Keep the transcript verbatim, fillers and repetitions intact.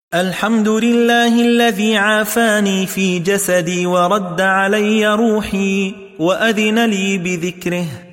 الحمد لله الذي عافاني في جسدي ورد علي روحي وأذن لي بذكره